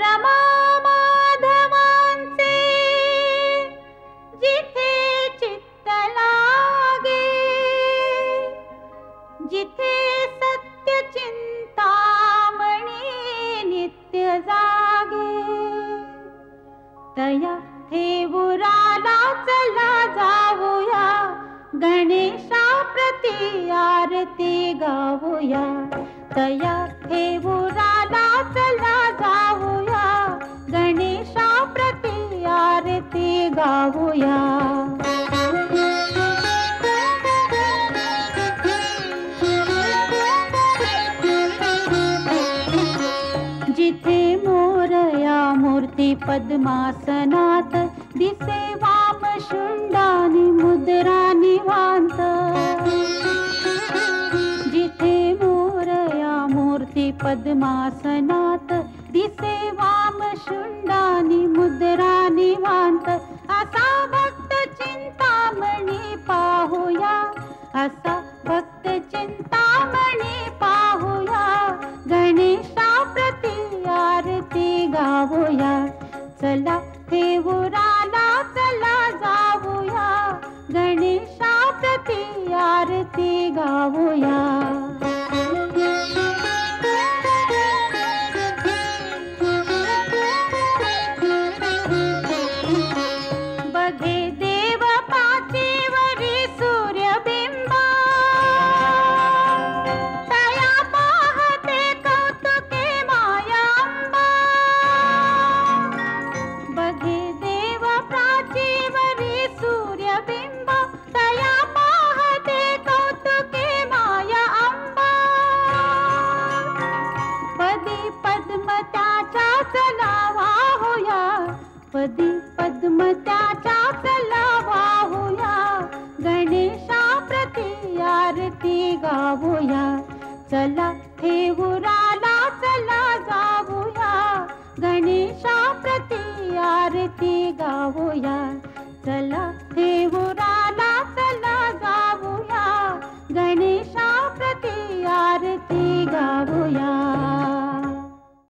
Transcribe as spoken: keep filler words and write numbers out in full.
रमा माधवांचे जिथे चित्त लागे, जिथे सत्य चिंतामणी नित्य जागे, तया थेऊराला चला जाऊया, गणेशा प्रति आरती गाऊया. तया थेऊराला चला जाऊया, गणेशा प्रति आरती गाऊया. जिथे मोरया मूर्ती पद्मासनात, दिसे वाम शुंडानी मुद्रा निवांत. जिथे मोरया मूर्ती पद्मासनात, दिसे वाम शुंडानी मुद्रा निवांत. असा भक्त चिंतामणी पाहूया, असा भक्त चिंतामणी पाहूया, गणेशा प्रति आरती गाऊया. चला थेऊराला चला जाऊया, गणेशा प्रति आरती गाऊया. बघे देव पाचीवरी सूर्यबिंबा, तया पाहते कौतुके माया अंबा. बघे देव प्राचीवरी सूर्यबिंब, तया पाहते कौतुके माया अंबा. पदी पद्म त्याच्या चला वाहूया, पदी पद्म त्याच्या चला वाहूया, गणेशा प्रति आरती गाऊया. चला थेऊराला चला जाऊया, गणेशा प्रति आरती गाऊया.